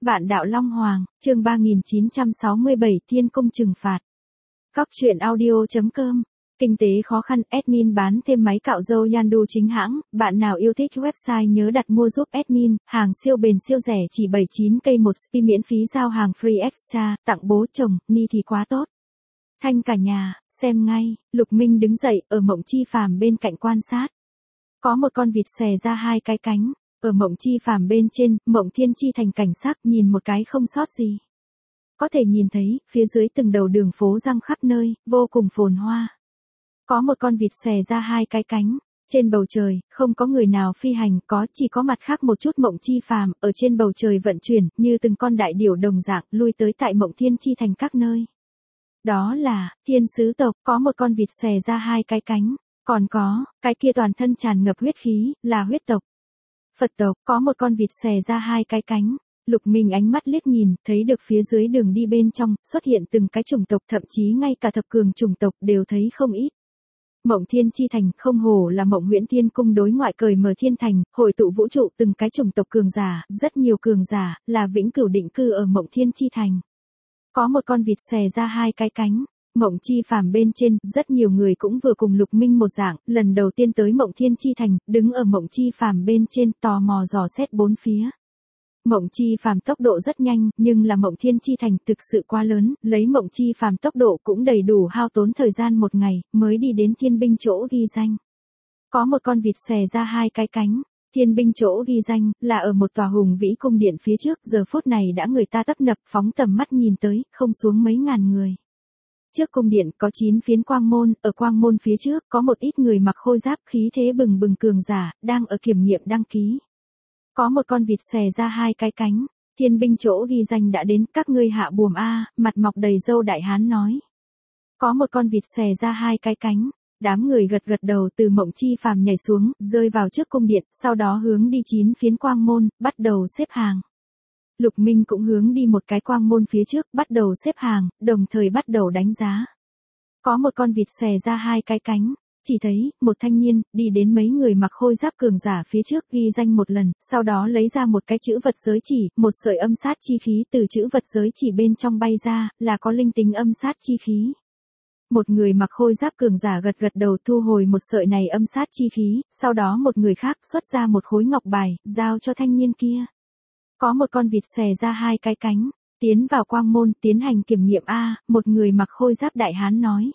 Vạn đạo Long Hoàng, chương 3967 Thiên Cung trừng phạt. Góc truyện audio.com. Kinh tế khó khăn, admin bán thêm máy cạo râu Yandu chính hãng, bạn nào yêu thích website nhớ đặt mua giúp admin, hàng siêu bền siêu rẻ chỉ 79k một spi miễn phí giao hàng free extra, tặng bố chồng, ni thì quá tốt. Thanh cả nhà, xem ngay, Lục Minh đứng dậy, ở Mộng Chi Phàm bên cạnh quan sát. Có một con vịt xòe ra hai cái cánh. Ở Mộng Chi Phàm bên trên, Mộng Thiên Chi thành cảnh sắc nhìn một cái không sót gì. Có thể nhìn thấy, phía dưới từng đầu đường phố răng khắp nơi, vô cùng phồn hoa. Có một con vịt xòe ra hai cái cánh. Trên bầu trời, không có người nào phi hành, chỉ có mặt khác một chút Mộng Chi Phàm ở trên bầu trời vận chuyển, như từng con đại điểu đồng dạng, lui tới tại Mộng Thiên Chi thành các nơi. Đó là, thiên sứ tộc, có một con vịt xòe ra hai cái cánh. Còn có, cái kia toàn thân tràn ngập huyết khí, là huyết tộc. Phật tộc, có một con vịt xòe ra hai cái cánh. Lục Minh ánh mắt liếc nhìn, thấy được phía dưới đường đi bên trong, xuất hiện từng cái chủng tộc, thậm chí ngay cả thập cường chủng tộc đều thấy không ít. Mộng Thiên Chi thành không hổ là Mộng Huyễn Thiên Cung đối ngoại cởi mở thiên thành, hội tụ vũ trụ từng cái chủng tộc cường giả, rất nhiều cường giả, là vĩnh cửu định cư ở Mộng Thiên Chi thành. Có một con vịt xòe ra hai cái cánh. Mộng Chi Phàm bên trên, rất nhiều người cũng vừa cùng Lục Minh một dạng, lần đầu tiên tới Mộng Thiên Chi thành, đứng ở Mộng Chi Phàm bên trên, tò mò dò xét bốn phía. Mộng Chi Phàm tốc độ rất nhanh, nhưng là Mộng Thiên Chi thành thực sự quá lớn, lấy Mộng Chi Phàm tốc độ cũng đầy đủ hao tốn thời gian một ngày, mới đi đến thiên binh chỗ ghi danh. Có một con vịt xòe ra hai cái cánh. Thiên binh chỗ ghi danh, là ở một tòa hùng vĩ cung điện phía trước, giờ phút này đã người ta tấp nập phóng tầm mắt nhìn tới, không xuống mấy ngàn người. Trước cung điện có 9 phiến quang môn, ở quang môn phía trước có một ít người mặc khôi giáp khí thế bừng bừng cường giả, đang ở kiểm nghiệm đăng ký. Có một con vịt xòe ra hai cái cánh, thiên binh chỗ ghi danh đã đến, các ngươi hạ buồm a, mặt mọc đầy râu đại hán nói. Có một con vịt xòe ra hai cái cánh, đám người gật gật đầu từ Mộng Chi Phàm nhảy xuống, rơi vào trước cung điện, sau đó hướng đi 9 phiến quang môn, bắt đầu xếp hàng. Lục Minh cũng hướng đi một cái quang môn phía trước, bắt đầu xếp hàng, đồng thời bắt đầu đánh giá. Có một con vịt xòe ra hai cái cánh, chỉ thấy, một thanh niên, đi đến mấy người mặc khôi giáp cường giả phía trước ghi danh một lần, sau đó lấy ra một cái chữ vật giới chỉ, một sợi âm sát chi khí từ chữ vật giới chỉ bên trong bay ra, là có linh tính âm sát chi khí. Một người mặc khôi giáp cường giả gật gật đầu thu hồi một sợi này âm sát chi khí, sau đó một người khác xuất ra một khối ngọc bài, giao cho thanh niên kia. Có một con vịt xòe ra hai cái cánh, tiến vào quang môn, tiến hành kiểm nghiệm a, một người mặc khôi giáp đại hán nói.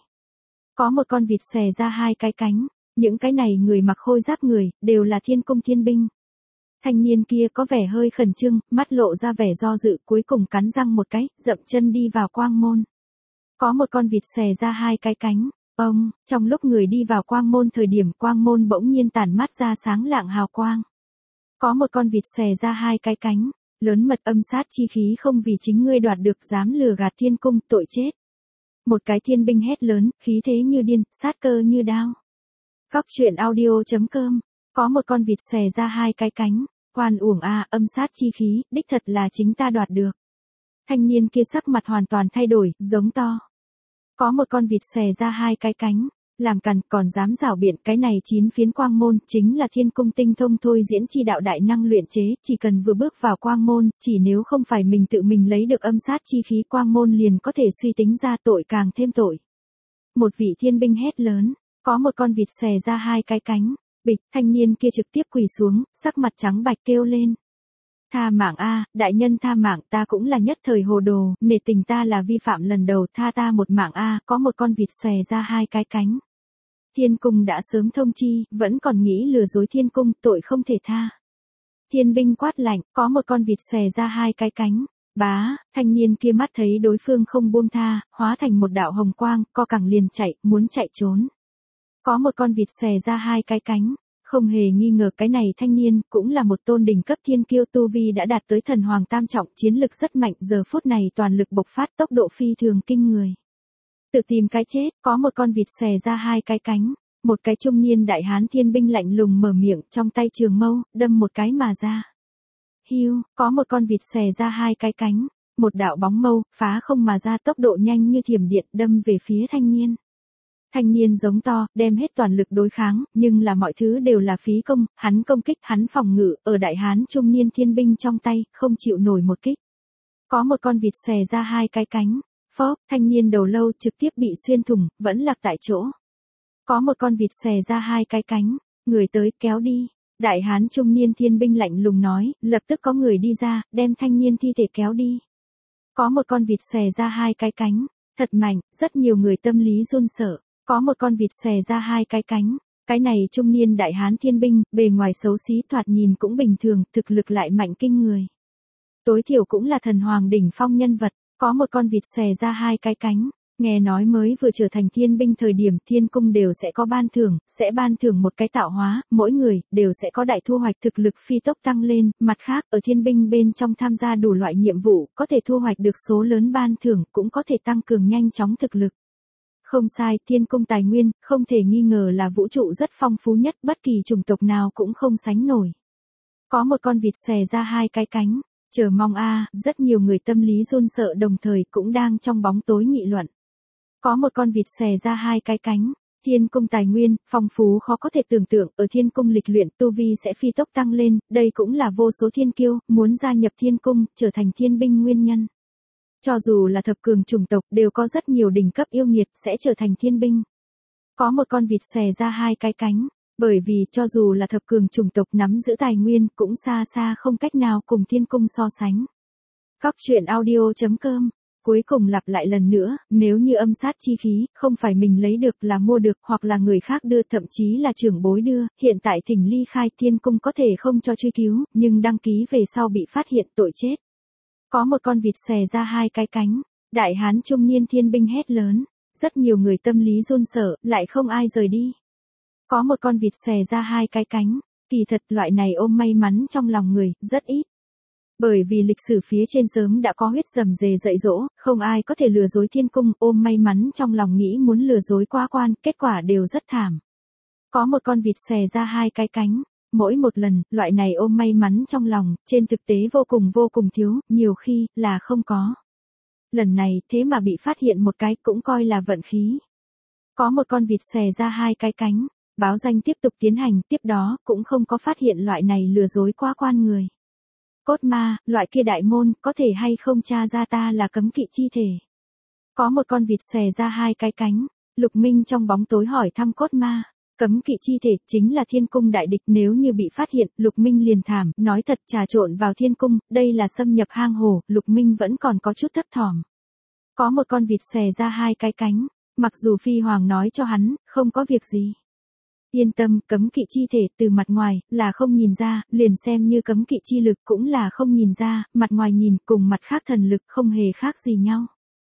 Có một con vịt xòe ra hai cái cánh, những cái này người mặc khôi giáp người, đều là thiên cung thiên binh. Thanh niên kia có vẻ hơi khẩn trương, mắt lộ ra vẻ do dự, cuối cùng cắn răng một cái, dậm chân đi vào quang môn. Có một con vịt xòe ra hai cái cánh, trong lúc người đi vào quang môn thời điểm quang môn bỗng nhiên tản mát ra sáng lạng hào quang. Có một con vịt xòe ra hai cái cánh, lớn mật âm sát chi khí không vì chính ngươi đoạt được dám lừa gạt thiên cung, tội chết. Một cái thiên binh hét lớn, khí thế như điên, sát cơ như đao. Góc truyện audio.com. Có một con vịt xòe ra hai cái cánh, oan uổng a, âm sát chi khí, đích thật là chính ta đoạt được. Thanh niên kia sắc mặt hoàn toàn thay đổi, giống to. Có một con vịt xòe ra hai cái cánh, làm càn còn dám rảo biện, cái này 9 phiến quang môn chính là thiên cung tinh thông thôi diễn chi đạo đại năng luyện chế, chỉ cần vừa bước vào quang môn, chỉ nếu không phải mình tự mình lấy được âm sát chi khí quang môn liền có thể suy tính ra tội càng thêm tội. Một vị thiên binh hét lớn, có một con vịt xòe ra hai cái cánh, bịch, thanh niên kia trực tiếp quỳ xuống, sắc mặt trắng bạch kêu lên. Tha mạng a, đại nhân tha mạng, ta cũng là nhất thời hồ đồ, nể tình ta là vi phạm lần đầu, tha ta một mạng a, có một con vịt xòe ra hai cái cánh. Thiên cung đã sớm thông chi, vẫn còn nghĩ lừa dối thiên cung, tội không thể tha. Thiên binh quát lạnh, có một con vịt xòe ra hai cái cánh. Bá, thanh niên kia mắt thấy đối phương không buông tha, hóa thành một đạo hồng quang, co cẳng liền chạy, muốn chạy trốn. Có một con vịt xòe ra hai cái cánh. Không hề nghi ngờ cái này thanh niên, cũng là một tôn đỉnh cấp thiên kiêu tu vi đã đạt tới thần hoàng tam trọng, chiến lực rất mạnh, giờ phút này toàn lực bộc phát, tốc độ phi thường kinh người. Tự tìm cái chết, có một con vịt xòe ra hai cái cánh, một cái trung niên đại hán thiên binh lạnh lùng mở miệng, trong tay trường mâu, đâm một cái mà ra. Hiu, có một con vịt xòe ra hai cái cánh, một đạo bóng mâu, phá không mà ra, tốc độ nhanh như thiểm điện, đâm về phía thanh niên. Thanh niên giống to, đem hết toàn lực đối kháng, nhưng là mọi thứ đều là phí công, hắn công kích, hắn phòng ngự, ở đại hán trung niên thiên binh trong tay, không chịu nổi một kích. Có một con vịt xòe ra hai cái cánh. Phốc, thanh niên đầu lâu trực tiếp bị xuyên thủng, vẫn lạc tại chỗ. Có một con vịt xòe ra hai cái cánh. Người tới, kéo đi. Đại hán trung niên thiên binh lạnh lùng nói, lập tức có người đi ra, đem thanh niên thi thể kéo đi. Có một con vịt xòe ra hai cái cánh. Thật mạnh, rất nhiều người tâm lý run sợ. Có một con vịt xòe ra hai cái cánh. Cái này trung niên đại hán thiên binh, bề ngoài xấu xí thoạt nhìn cũng bình thường, thực lực lại mạnh kinh người. Tối thiểu cũng là thần hoàng đỉnh phong nhân vật. Có một con vịt xòe ra hai cái cánh. Nghe nói mới vừa trở thành thiên binh thời điểm thiên cung đều sẽ có ban thưởng, sẽ ban thưởng một cái tạo hóa, mỗi người đều sẽ có đại thu hoạch thực lực phi tốc tăng lên, mặt khác ở thiên binh bên trong tham gia đủ loại nhiệm vụ, có thể thu hoạch được số lớn ban thưởng, cũng có thể tăng cường nhanh chóng thực lực. Không sai, thiên cung tài nguyên, không thể nghi ngờ là vũ trụ rất phong phú nhất, bất kỳ chủng tộc nào cũng không sánh nổi. Có một con vịt xòe ra hai cái cánh, chờ mong rất nhiều người tâm lý run sợ đồng thời cũng đang trong bóng tối nghị luận. Có một con vịt xòe ra hai cái cánh, thiên cung tài nguyên, phong phú khó có thể tưởng tượng, ở thiên cung lịch luyện tu vi sẽ phi tốc tăng lên, đây cũng là vô số thiên kiêu, muốn gia nhập thiên cung, trở thành thiên binh nguyên nhân. Cho dù là thập cường chủng tộc đều có rất nhiều đỉnh cấp yêu nghiệt sẽ trở thành thiên binh. Có một con vịt xòe ra hai cái cánh, bởi vì cho dù là thập cường chủng tộc nắm giữ tài nguyên cũng xa xa không cách nào cùng thiên cung so sánh. Góc truyện audio.com. Cuối cùng lặp lại lần nữa, nếu như âm sát chi khí, không phải mình lấy được là mua được, hoặc là người khác đưa, thậm chí là trưởng bối đưa, hiện tại thỉnh ly khai thiên cung có thể không cho truy cứu, nhưng đăng ký về sau bị phát hiện tội chết. Có một con vịt xòe ra hai cái cánh, đại hán trung niên thiên binh hét lớn, rất nhiều người tâm lý run sợ, lại không ai rời đi. Có một con vịt xòe ra hai cái cánh, kỳ thật loại này ôm may mắn trong lòng người, rất ít. Bởi vì lịch sử phía trên sớm đã có huyết rầm rề dạy dỗ, không ai có thể lừa dối thiên cung, ôm may mắn trong lòng nghĩ muốn lừa dối qua quan, kết quả đều rất thảm. Có một con vịt xòe ra hai cái cánh, mỗi một lần, loại này ôm may mắn trong lòng, trên thực tế vô cùng thiếu, nhiều khi, là không có. Lần này, thế mà bị phát hiện một cái cũng coi là vận khí. Có một con vịt xòe ra hai cái cánh, báo danh tiếp tục tiến hành, tiếp đó, cũng không có phát hiện loại này lừa dối qua quan người. Cốt ma, loại kia đại môn, có thể hay không tra ra ta là cấm kỵ chi thể. Có một con vịt xòe ra hai cái cánh, Lục Minh trong bóng tối hỏi thăm cốt ma. Cấm kỵ chi thể chính là thiên cung đại địch, nếu như bị phát hiện, Lục Minh liền thảm, nói thật trà trộn vào thiên cung, đây là xâm nhập hang hổ, Lục Minh vẫn còn có chút thấp thỏm. Có một con vịt xòe ra hai cái cánh, mặc dù Phi Hoàng nói cho hắn, không có việc gì. Yên tâm, cấm kỵ chi thể từ mặt ngoài, là không nhìn ra, liền xem như cấm kỵ chi lực cũng là không nhìn ra, mặt ngoài nhìn cùng mặt khác thần lực không hề khác gì nhau.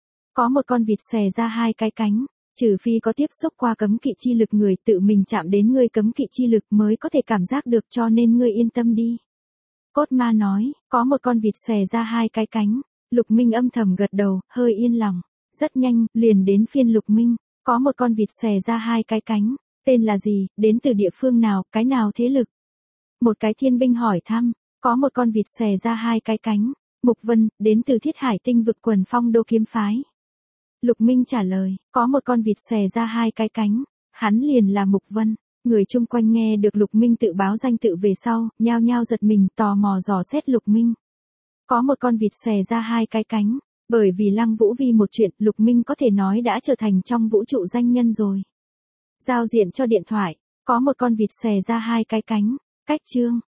Có một con vịt xòe ra hai cái cánh, trừ phi có tiếp xúc qua cấm kỵ chi lực người tự mình chạm đến ngươi cấm kỵ chi lực mới có thể cảm giác được cho nên ngươi yên tâm đi. Cốt ma nói, có một con vịt xòe ra hai cái cánh, Lục Minh âm thầm gật đầu, hơi yên lòng. Rất nhanh, liền đến phiên Lục Minh, có một con vịt xòe ra hai cái cánh. Tên là gì, đến từ địa phương nào, cái nào thế lực? Một cái thiên binh hỏi thăm, có một con vịt xòe ra hai cái cánh. Mục Vân, đến từ Thiết Hải tinh vực quần phong đô kiếm phái. Lục Minh trả lời, có một con vịt xòe ra hai cái cánh. Hắn liền là Mục Vân. Người chung quanh nghe được Lục Minh tự báo danh tự về sau, nhao nhao giật mình tò mò dò xét Lục Minh. Có một con vịt xòe ra hai cái cánh. Bởi vì Lăng Vũ Vi một chuyện, Lục Minh có thể nói đã trở thành trong vũ trụ danh nhân rồi. Giao diện cho điện thoại, có một con vịt xòe ra hai cái cánh, cách chương.